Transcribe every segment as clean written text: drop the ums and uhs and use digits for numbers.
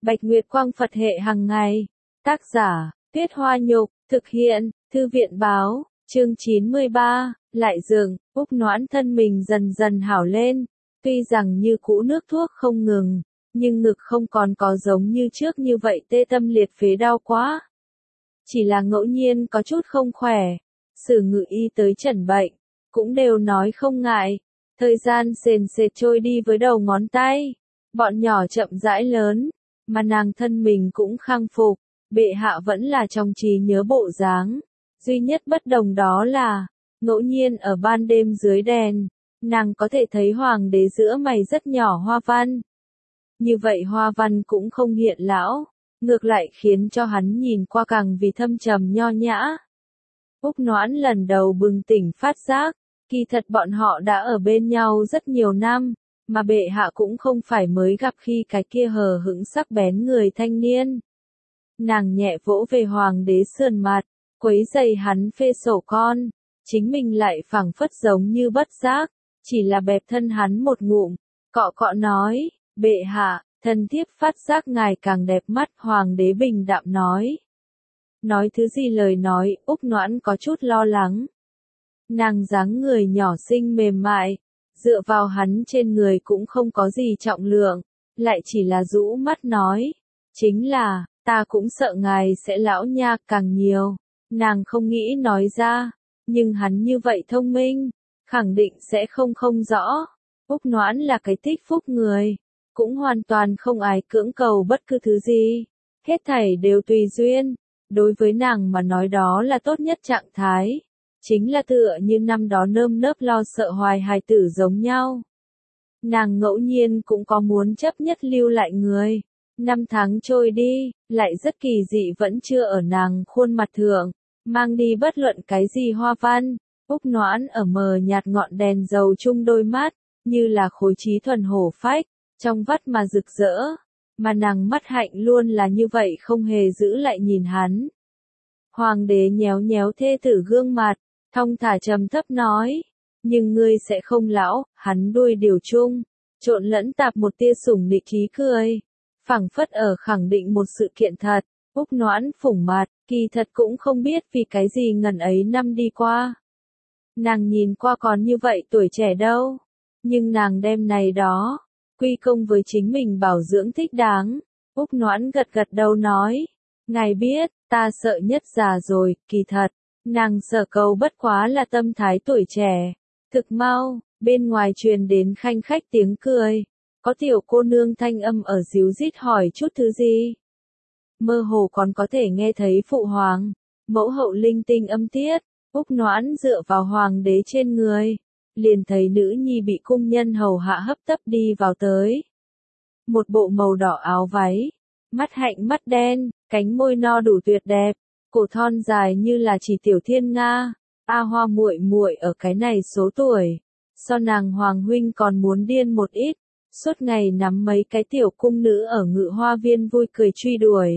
Bạch Nguyệt Quang Phật hệ hàng ngày. Tác giả, Tuyết Hoa Nhục, thực hiện, Thư viện báo, chương 93, lại dừng, Úc Noãn thân mình dần dần hảo lên. Tuy rằng như cũ nước thuốc không ngừng, nhưng ngực không còn có giống như trước như vậy tê tâm liệt phế đau quá. Chỉ là ngẫu nhiên có chút không khỏe, Sử Ngự Y tới chẩn bệnh, cũng đều nói không ngại. Thời gian sền sệt trôi đi với đầu ngón tay, bọn nhỏ chậm rãi lớn, mà nàng thân mình cũng khang phục, bệ hạ vẫn là trong trí nhớ bộ dáng. Duy nhất bất đồng đó là, ngẫu nhiên ở ban đêm dưới đèn, nàng có thể thấy hoàng đế giữa mày rất nhỏ hoa văn. Như vậy hoa văn cũng không hiện lão, ngược lại khiến cho hắn nhìn qua càng vì thâm trầm nho nhã. Úc Noãn lần đầu bừng tỉnh phát giác, kỳ thật bọn họ đã ở bên nhau rất nhiều năm, mà bệ hạ cũng không phải mới gặp khi cái kia hờ hững sắc bén người thanh niên. Nàng nhẹ vỗ về hoàng đế sườn mặt, quấy giày hắn phê sổ con, chính mình lại phảng phất giống như bất giác, chỉ là bẹp thân hắn một ngụm, cọ cọ nói, bệ hạ, thần thiếp phát giác ngài càng đẹp mắt. Hoàng đế bình đạm nói. Nói thứ gì lời nói, Úc Noãn có chút lo lắng. Nàng dáng người nhỏ xinh mềm mại, dựa vào hắn trên người cũng không có gì trọng lượng, lại chỉ là rũ mắt nói, chính là, ta cũng sợ ngài sẽ lão nha càng nhiều. Nàng không nghĩ nói ra, nhưng hắn như vậy thông minh, khẳng định sẽ không rõ. Úc Noãn là cái thích phúc người, cũng hoàn toàn không ai cưỡng cầu bất cứ thứ gì, hết thảy đều tùy duyên. Đối với nàng mà nói đó là tốt nhất trạng thái, chính là tựa như năm đó nơm nớp lo sợ hoài hài tử giống nhau. Nàng ngẫu nhiên cũng có muốn chấp nhất lưu lại người. Năm tháng trôi đi, lại rất kỳ dị vẫn chưa ở nàng khuôn mặt thượng, mang đi bất luận cái gì hoa văn. Úc Noãn ở mờ nhạt ngọn đèn dầu chung đôi mắt, như là khối trí thuần hổ phách, trong vắt mà rực rỡ, mà nàng mắt hạnh luôn là như vậy không hề giữ lại nhìn hắn. Hoàng đế nhéo nhéo thê tử gương mặt, thong thả trầm thấp nói, nhưng ngươi sẽ không lão. Hắn đuôi điều chung, trộn lẫn tạp một tia sủng nịch khí cười, phảng phất ở khẳng định một sự kiện thật. Úc Noãn phủng mặt, kỳ thật cũng không biết vì cái gì ngần ấy năm đi qua. Nàng nhìn qua còn như vậy tuổi trẻ đâu, nhưng nàng đem này đó, quy công với chính mình bảo dưỡng thích đáng. Úc Noãn gật gật đầu nói, ngài biết, ta sợ nhất già rồi. Kỳ thật, nàng sợ cầu bất quá là tâm thái tuổi trẻ. Thực mau, bên ngoài truyền đến khanh khách tiếng cười, có tiểu cô nương thanh âm ở díu dít hỏi chút thứ gì. Mơ hồ còn có thể nghe thấy phụ hoàng, mẫu hậu linh tinh âm tiết. Úc Noãn dựa vào hoàng đế trên người, liền thấy nữ nhi bị cung nhân hầu hạ hấp tấp đi vào tới. Một bộ màu đỏ áo váy, mắt hạnh mắt đen, cánh môi no đủ tuyệt đẹp, cổ thon dài như là chỉ tiểu thiên nga. A Hoa muội muội ở cái này số tuổi, so nàng hoàng huynh còn muốn điên một ít, suốt ngày nắm mấy cái tiểu cung nữ ở Ngự Hoa Viên vui cười truy đuổi.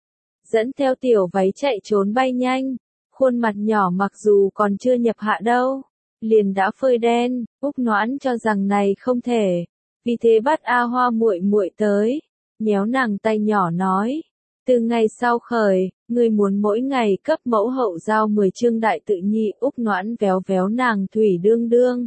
Dẫn theo tiểu váy chạy trốn bay nhanh, khuôn mặt nhỏ mặc dù còn chưa nhập hạ đâu, liền đã phơi đen. Úc Noãn cho rằng này không thể, vì thế bắt A Hoa muội muội tới, nhéo nàng tay nhỏ nói, từ ngày sau khởi, ngươi muốn mỗi ngày cấp mẫu hậu giao 10 chương đại tự nhi. Úc Noãn véo véo nàng thủy đương đương,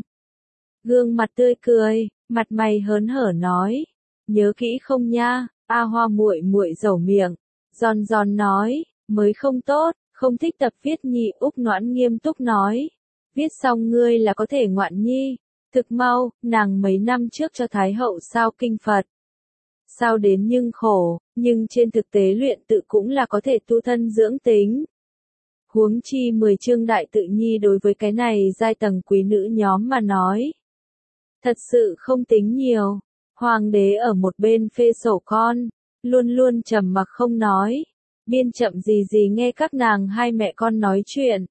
gương mặt tươi cười, mặt mày hớn hở nói, nhớ kỹ không nha. A Hoa muội muội dẩu miệng, giòn giòn nói, mới không tốt, không thích tập viết nhi. Úc Noãn nghiêm túc nói, viết xong ngươi là có thể ngoạn nhi. Thực mau, nàng mấy năm trước cho Thái hậu sao kinh Phật. Sao đến nhưng khổ, nhưng trên thực tế luyện tự cũng là có thể tu thân dưỡng tính. Huống chi 10 chương đại tự nhi đối với cái này giai tầng quý nữ nhóm mà nói, thật sự không tính nhiều. Hoàng đế ở một bên phê sổ con, luôn luôn trầm mặc không nói, biên chậm gì gì nghe các nàng hai mẹ con nói chuyện.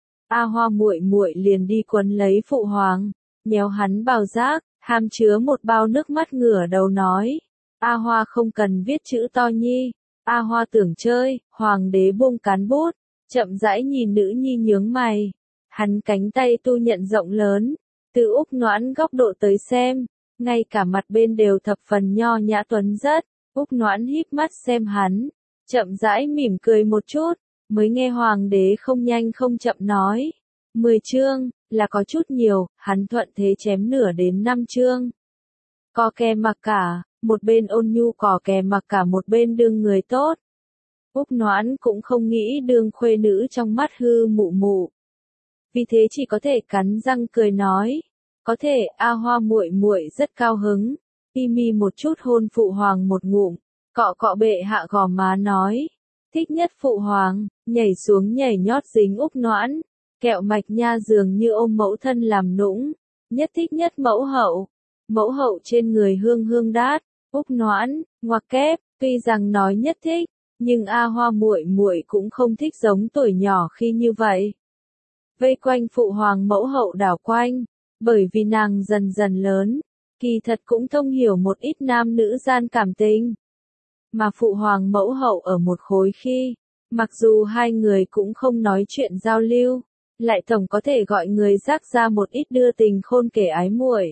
A Hoa muội muội liền đi quấn lấy phụ hoàng, nhéo hắn bào giác, hàm chứa một bao nước mắt ngửa đầu nói, A Hoa không cần viết chữ to nhi, A Hoa tưởng chơi. Hoàng đế buông cán bút, chậm rãi nhìn nữ nhi nhướng mày, hắn cánh tay tu nhận rộng lớn, từ Úc Noãn góc độ tới xem, ngay cả mặt bên đều thập phần nho nhã tuấn rất, Úc Noãn híp mắt xem hắn, chậm rãi mỉm cười một chút, mới nghe hoàng đế không nhanh không chậm nói. 10 chương, là có chút nhiều, hắn thuận thế chém nửa đến 5 chương. Co kè mặc cả, một bên ôn nhu cò kè mặc cả một bên đương người tốt. Úc Noãn cũng không nghĩ đương khuê nữ trong mắt hư mụ mụ. Vì thế chỉ có thể cắn răng cười nói, có thể, A Hoa muội muội rất cao hứng. Mi một chút hôn phụ hoàng một ngụm, cọ cọ bệ hạ gò má nói, thích nhất phụ hoàng, nhảy xuống nhảy nhót dính Úc Noãn, kẹo mạch nha dường như ôm mẫu thân làm nũng, nhất thích nhất mẫu hậu trên người hương hương đát, Úc Noãn, ngoặc kép, tuy rằng nói nhất thích, nhưng A Hoa muội muội cũng không thích giống tuổi nhỏ khi như vậy. Vây quanh phụ hoàng mẫu hậu đảo quanh, bởi vì nàng dần dần lớn, kỳ thật cũng thông hiểu một ít nam nữ gian cảm tình. Mà phụ hoàng mẫu hậu ở một khối khi, mặc dù hai người cũng không nói chuyện giao lưu, lại tổng có thể gọi người rác ra một ít đưa tình khôn kể ái muội.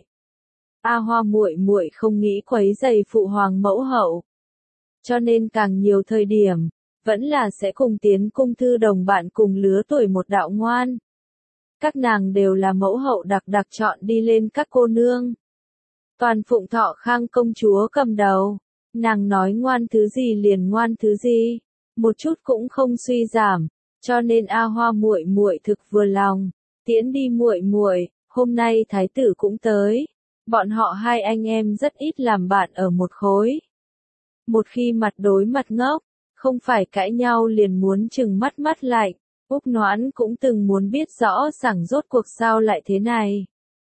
A Hoa muội muội không nghĩ quấy rầy phụ hoàng mẫu hậu, cho nên càng nhiều thời điểm, vẫn là sẽ cùng tiến cung thư đồng bạn cùng lứa tuổi một đạo ngoan. Các nàng đều là mẫu hậu đặc chọn đi lên các cô nương. Toàn phụng Thọ Khang công chúa cầm đầu, nàng nói ngoan thứ gì liền ngoan thứ gì, một chút cũng không suy giảm, cho nên A Hoa muội muội thực vừa lòng. Tiễn đi muội muội, hôm nay thái tử cũng tới, bọn họ hai anh em rất ít làm bạn ở một khối. Một khi mặt đối mặt ngốc, không phải cãi nhau liền muốn chừng mắt lạnh. Úc Noãn cũng từng muốn biết rõ ràng rốt cuộc sao lại thế này.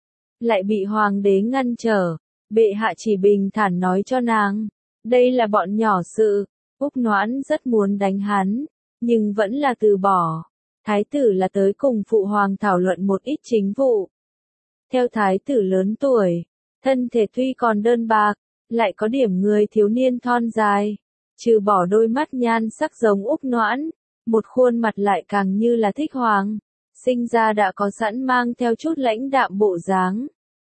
Lại bị hoàng đế ngăn trở, bệ hạ chỉ bình thản nói cho nàng, đây là bọn nhỏ sự. Úc Noãn rất muốn đánh hắn, nhưng vẫn là từ bỏ. Thái tử là tới cùng phụ hoàng thảo luận một ít chính vụ. Theo thái tử lớn tuổi, thân thể tuy còn đơn bạc, lại có điểm người thiếu niên thon dài, trừ bỏ đôi mắt nhan sắc giống Úc Noãn, một khuôn mặt lại càng như là thích hoàng, sinh ra đã có sẵn mang theo chút lãnh đạm bộ dáng.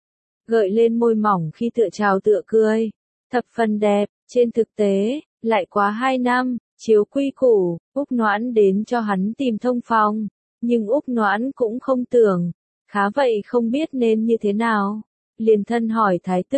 Gợi lên môi mỏng khi tựa chào tựa cười, thập phần đẹp, trên thực tế, lại quá 2 năm, chiếu quy củ, Úc Noãn đến cho hắn tìm thông phòng, nhưng Úc Noãn cũng không tưởng, khá vậy không biết nên như thế nào, liền thân hỏi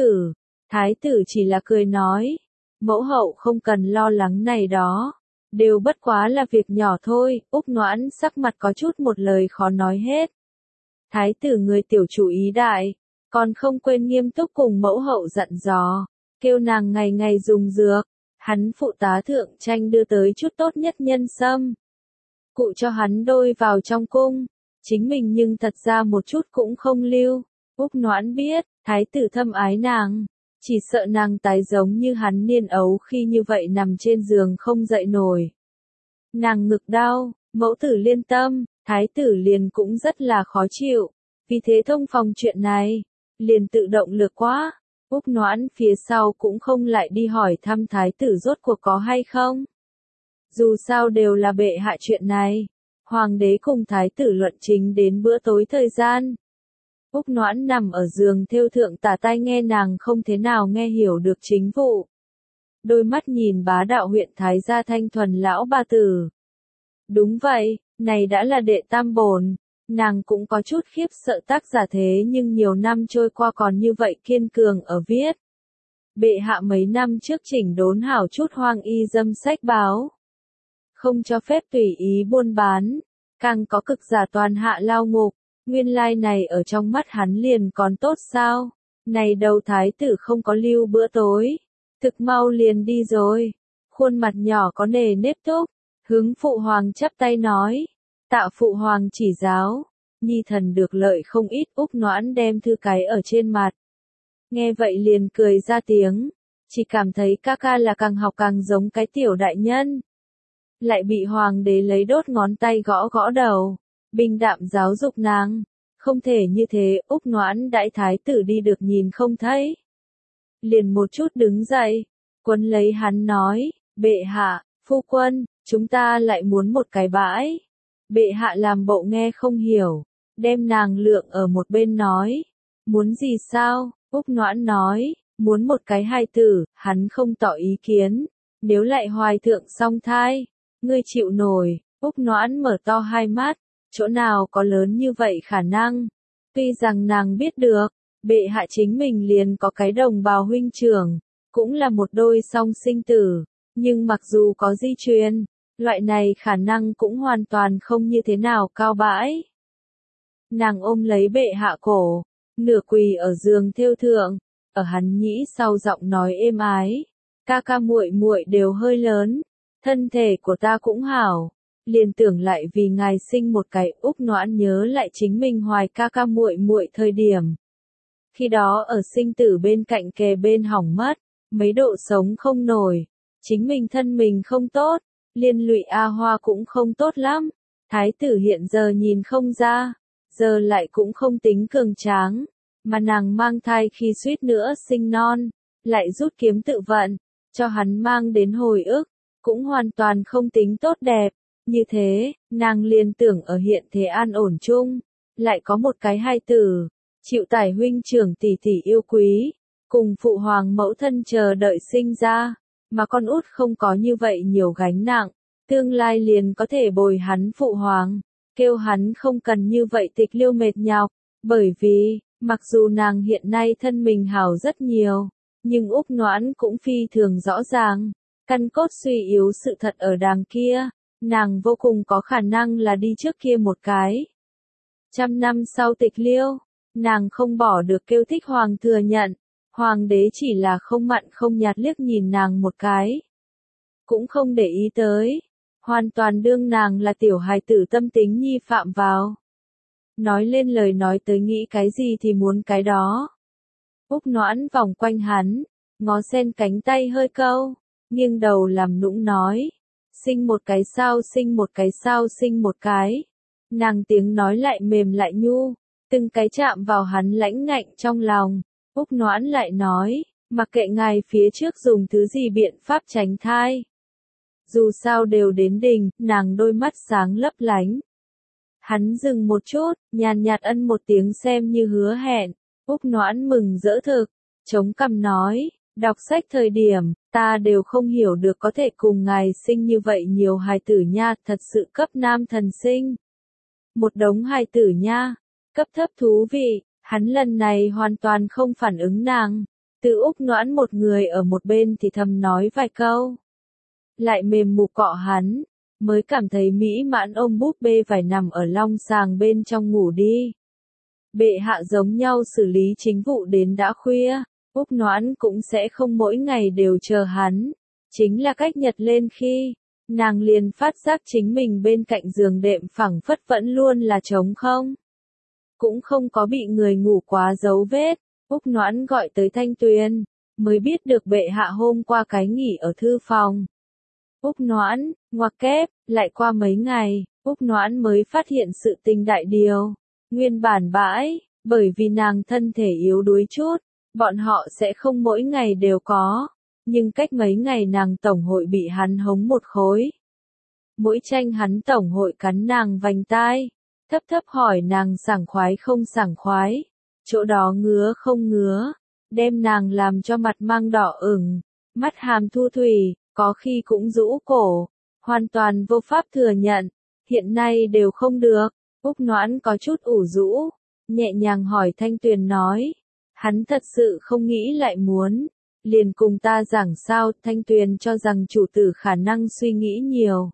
thái tử chỉ là cười nói, mẫu hậu không cần lo lắng này đó. Đều bất quá là việc nhỏ thôi, Úc Noãn sắc mặt có chút một lời khó nói hết. Thái tử người tiểu chủ ý đại, còn không quên nghiêm túc cùng mẫu hậu dặn dò, kêu nàng ngày ngày dùng dược, hắn phụ tá thượng tranh đưa tới chút tốt nhất nhân sâm. Cụ cho hắn đôi vào trong cung, chính mình nhưng thật ra một chút cũng không lưu. Úc Noãn biết, thái tử thâm ái nàng. Chỉ sợ nàng tái giống như hắn niên ấu khi như vậy nằm trên giường không dậy nổi. Nàng ngực đau, mẫu tử liên tâm, thái tử liền cũng rất là khó chịu. Vì thế thông phòng chuyện này, liền tự động lược quá. Úc Noãn phía sau cũng không lại đi hỏi thăm thái tử rốt cuộc có hay không. Dù sao đều là bệ hạ chuyện này. Hoàng đế cùng thái tử luận chính đến bữa tối thời gian. Úc Noãn nằm ở giường thêu thượng tả tai nghe nàng không thế nào nghe hiểu được chính vụ. Đôi mắt nhìn bá đạo huyện Thái gia thanh thuần lão bà tử. Đúng vậy, này đã là đệ tam bổn, nàng cũng có chút khiếp sợ tác giả thế nhưng nhiều năm trôi qua còn như vậy kiên cường ở viết. Bệ hạ mấy năm trước chỉnh đốn hảo chút hoang y dâm sách báo. Không cho phép tùy ý buôn bán, càng có cực giả toàn hạ lao ngục. Nguyên lai này ở trong mắt hắn liền còn tốt sao? Này đầu thái tử không có lưu bữa tối. Thực mau liền đi rồi. Khuôn mặt nhỏ có nề nếp thúc. Hướng phụ hoàng chắp tay nói. Tạ phụ hoàng chỉ giáo. Nhi thần được lợi không ít. Úc Noãn đem thư cái ở trên mặt. Nghe vậy liền cười ra tiếng. Chỉ cảm thấy ca ca là càng học càng giống cái tiểu đại nhân. Lại bị hoàng đế lấy đốt ngón tay gõ gõ đầu. Bình đạm giáo dục nàng, không thể như thế, Úc Noãn đại thái tử đi được nhìn không thấy. Liền một chút đứng dậy, quấn lấy hắn nói, bệ hạ, phu quân, chúng ta lại muốn một cái bãi. Bệ hạ làm bộ nghe không hiểu, đem nàng lượng ở một bên nói, muốn gì sao, Úc Noãn nói, Muốn một cái hài tử, hắn không tỏ ý kiến. Nếu lại hoài thượng song thai, ngươi chịu nổi. Úc Noãn mở to hai mắt, chỗ nào có lớn như vậy khả năng. Tuy rằng nàng biết được, bệ hạ chính mình liền có cái đồng bào huynh trưởng, cũng là một đôi song sinh tử, nhưng mặc dù có di truyền, loại này khả năng cũng hoàn toàn không như thế nào cao bãi. Nàng ôm lấy bệ hạ cổ, nửa quỳ ở giường thêu thượng, ở hắn nhĩ sau giọng nói êm ái, ca ca muội muội đều hơi lớn, thân thể của ta cũng hảo, liền tưởng lại vì ngài sinh một cái. Úc Noãn nhớ lại chính mình hoài ca ca muội muội thời điểm. Khi đó ở sinh tử bên cạnh kề bên hỏng mất, mấy độ sống không nổi, chính mình thân mình không tốt, liên lụy A Hoa cũng không tốt lắm, thái tử hiện giờ nhìn không ra, giờ lại cũng không tính cường tráng, mà nàng mang thai khi suýt nữa sinh non, lại rút kiếm tự vận, cho hắn mang đến hồi ức, cũng hoàn toàn không tính tốt đẹp. Như thế, nàng liền tưởng ở hiện thế an ổn chung, lại có một cái hài tử, chịu tải huynh trưởng tỷ tỷ yêu quý, cùng phụ hoàng mẫu thân chờ đợi sinh ra, mà con út không có như vậy nhiều gánh nặng, tương lai liền có thể bồi hắn phụ hoàng, kêu hắn không cần như vậy tịch liêu mệt nhọc, bởi vì, mặc dù nàng hiện nay thân mình hảo rất nhiều, nhưng Úc Noãn cũng phi thường rõ ràng, căn cốt suy yếu sự thật ở đàng kia. Nàng vô cùng có khả năng là đi trước kia một cái. 100 năm sau tịch liêu, nàng không bỏ được kêu thích hoàng thừa nhận, hoàng đế chỉ là không mặn không nhạt liếc nhìn nàng một cái. Cũng không để ý tới, hoàn toàn đương nàng là tiểu hài tử tâm tính nhi phạm vào. Nói lên lời nói tới nghĩ cái gì thì muốn cái đó. Úc Noãn vòng quanh hắn, ngó sen cánh tay hơi câu, nghiêng đầu làm nũng nói. Sinh một cái sao, sinh một cái sao, sinh một cái. Nàng tiếng nói lại mềm lại nhu, từng cái chạm vào hắn lãnh ngạnh trong lòng. Úc Noãn lại nói, mặc kệ ngài phía trước dùng thứ gì biện pháp tránh thai. Dù sao đều đến đỉnh, nàng đôi mắt sáng lấp lánh. Hắn dừng một chút, nhàn nhạt ân một tiếng xem như hứa hẹn. Úc Noãn mừng rỡ thực, chống cằm nói. Đọc sách thời điểm, ta đều không hiểu được có thể cùng ngài sinh như vậy nhiều hài tử nha, thật sự cấp nam thần sinh. Một đống hài tử nha, cấp thấp thú vị, hắn lần này hoàn toàn không phản ứng nàng. Từ Úc Noãn một người ở một bên thì thầm nói vài câu. Lại mềm mục cọ hắn, mới cảm thấy mỹ mãn ôm búp bê phải nằm ở long sàng bên trong ngủ đi. Bệ hạ giống nhau xử lý chính vụ đến đã khuya. Úc Noãn cũng sẽ không mỗi ngày đều chờ hắn, chính là cách nhật lên khi, nàng liền phát giác chính mình bên cạnh giường đệm phẳng phất vẫn luôn là trống không. Cũng không có bị người ngủ quá dấu vết, Úc Noãn gọi tới Thanh Tuyền, mới biết được bệ hạ hôm qua cái nghỉ ở thư phòng. Úc Noãn, ngoặc kép, lại qua mấy ngày, Úc Noãn mới phát hiện sự tình đại điều, nguyên bản bãi, bởi vì nàng thân thể yếu đuối chút. Bọn họ sẽ không mỗi ngày đều có, nhưng cách mấy ngày nàng tổng hội bị hắn hống một khối. Mỗi tranh hắn tổng hội cắn nàng vành tai, thấp thấp hỏi nàng sảng khoái không sảng khoái, chỗ đó ngứa không ngứa, đem nàng làm cho mặt mang đỏ ửng, mắt hàm thu thủy, có khi cũng rũ cổ, hoàn toàn vô pháp thừa nhận, hiện nay đều không được. Úc Noãn có chút ủ rũ, nhẹ nhàng hỏi Thanh Tuyền nói. Hắn thật sự không nghĩ lại muốn, liền cùng ta giảng sao. Thanh Tuyền cho rằng chủ tử khả năng suy nghĩ nhiều.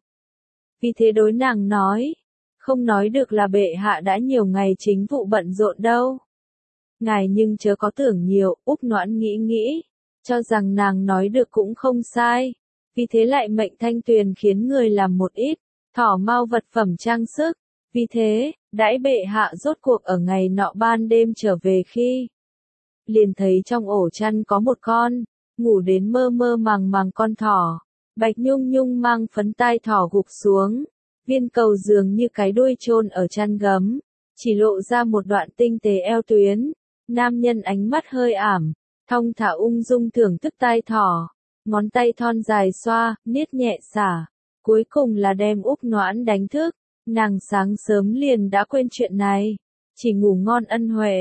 Vì thế đối nàng nói, không nói được là bệ hạ đã nhiều ngày chính vụ bận rộn đâu. Ngài nhưng chớ có tưởng nhiều. Úc Noãn nghĩ, cho rằng nàng nói được cũng không sai. Vì thế lại mệnh Thanh Tuyền khiến người làm một ít, thỏ mau vật phẩm trang sức. Vì thế, đãi bệ hạ rốt cuộc ở ngày nọ ban đêm trở về khi. Liền thấy trong ổ chăn có một con, ngủ đến mơ mơ màng màng con thỏ. Bạch Nhung Nhung mang phấn tai thỏ gục xuống. Viên cầu dường như cái đuôi chôn ở chăn gấm. Chỉ lộ ra một đoạn tinh tế eo tuyến. Nam nhân ánh mắt hơi ảm. Thong thả ung dung thưởng thức tai thỏ. Ngón tay thon dài xoa, niết nhẹ xả. Cuối cùng là đem Úc Noãn đánh thức. Nàng sáng sớm liền đã quên chuyện này. Chỉ ngủ ngon ân huệ.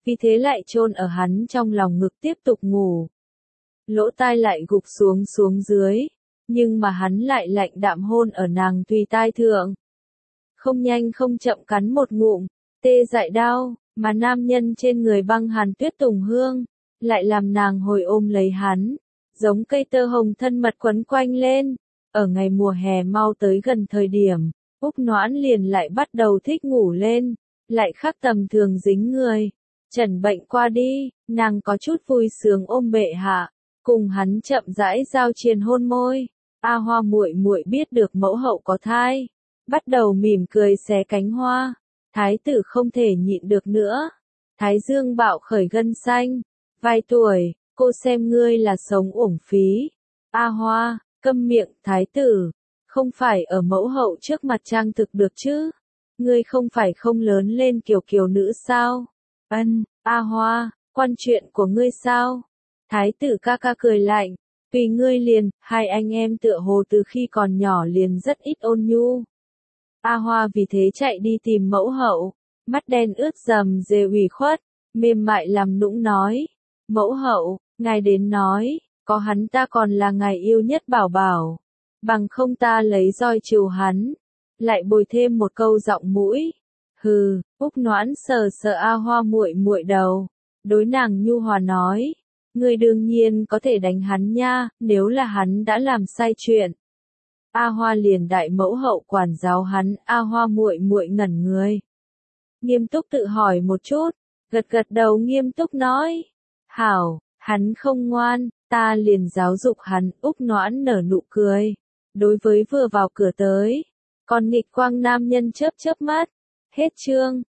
vì thế lại chôn ở hắn trong lòng ngực tiếp tục ngủ. Lỗ tai lại gục xuống xuống dưới, nhưng mà hắn lại lạnh đạm hôn ở nàng tùy tai thượng. Không nhanh không chậm cắn một ngụm, tê dại đau, mà nam nhân trên người băng hàn tuyết tùng hương, lại làm nàng hồi ôm lấy hắn, giống cây tơ hồng thân mật quấn quanh lên. Ở ngày mùa hè mau tới gần thời điểm, Úc Noãn liền lại bắt đầu thích ngủ lên, lại khác tầm thường dính người. Trần bệnh qua đi, nàng có chút vui sướng ôm bệ hạ, cùng hắn chậm rãi giao triền hôn môi. A Hoa muội muội biết được mẫu hậu có thai, bắt đầu mỉm cười xé cánh hoa. Thái tử không thể nhịn được nữa. Thái dương bạo khởi gân xanh. Vài tuổi, cô xem ngươi là sống uổng phí. A Hoa, câm miệng, thái tử. Không phải ở mẫu hậu trước mặt trang thực được chứ? Ngươi không phải không lớn lên kiểu kiều nữ sao? Ân, A Hoa, quan chuyện của ngươi sao? Thái tử ca ca cười lạnh. Tùy ngươi liền, hai anh em tựa hồ từ khi còn nhỏ liền rất ít ôn nhu. A Hoa vì thế chạy đi tìm mẫu hậu, mắt đen ướt rầm rề ủy khuất, mềm mại làm nũng nói. Mẫu hậu, ngài đến nói, có hắn ta còn là ngài yêu nhất bảo bảo, bằng không ta lấy roi trừ hắn. Lại bồi thêm một câu giọng mũi. Hừ, Úc Noãn sờ sờ A Hoa muội muội đầu, đối nàng nhu hòa nói. Ngươi đương nhiên có thể đánh hắn nha, nếu là hắn đã làm sai chuyện. A Hoa liền đại mẫu hậu quản giáo hắn. A Hoa muội muội ngẩn người, nghiêm túc tự hỏi một chút, gật gật đầu nghiêm túc nói. Hảo, hắn không ngoan, ta liền giáo dục hắn. Úc Noãn nở nụ cười, đối với vừa vào cửa tới, còn nghịch quang nam nhân chớp chớp mắt. Hết chương.